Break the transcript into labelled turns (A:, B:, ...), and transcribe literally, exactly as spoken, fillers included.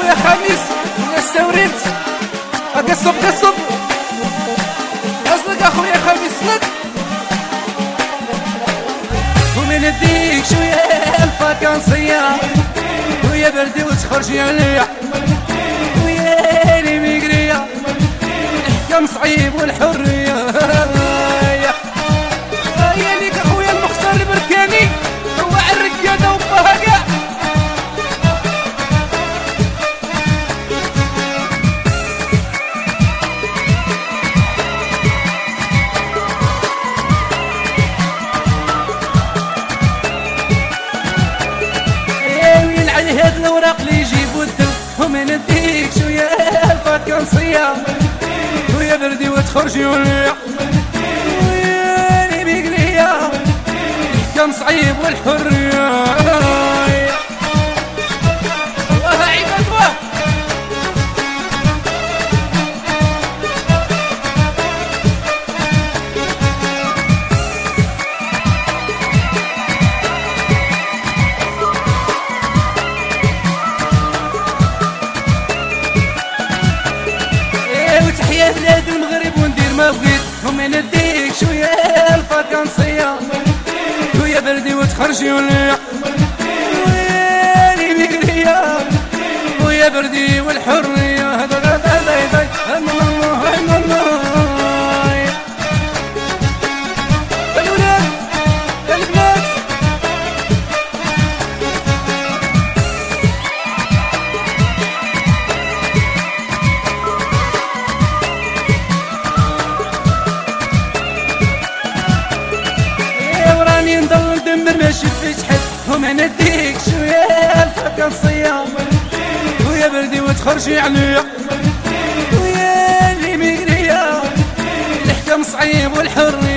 A: اخويا خميس يا السوريت قصب قصب اصلك اخويا خميس لك ومن نديك شويه الفاكانسيه ويا بردي وتخرجي عليا ويا لي ميقريه الحكم صعيب والحريه يا ليك اخويا المختار البركاني هو الركاده وبهقه هاد الوراق اللي يجيبوا الدم وما نديك شويه الفاكانسيه ويا بردي وتخرجي وليا ويا لي بيقليا الحكم صعيب والحريه الله عباد الله يا بلاد المغرب وندير ما بغيت وما نديك شويه الفاكانسيه ويا بردي وتخرجي وليا ويا لي ميقريه ويا بردي والحريه هذا هذا هذا الولاد البنات نضل ندمر ما شفتش حد وما نديك شويه الفاكانسيه ويا بردي وتخرجي عليا ويا لي ميقريه الحكم صعيب والحر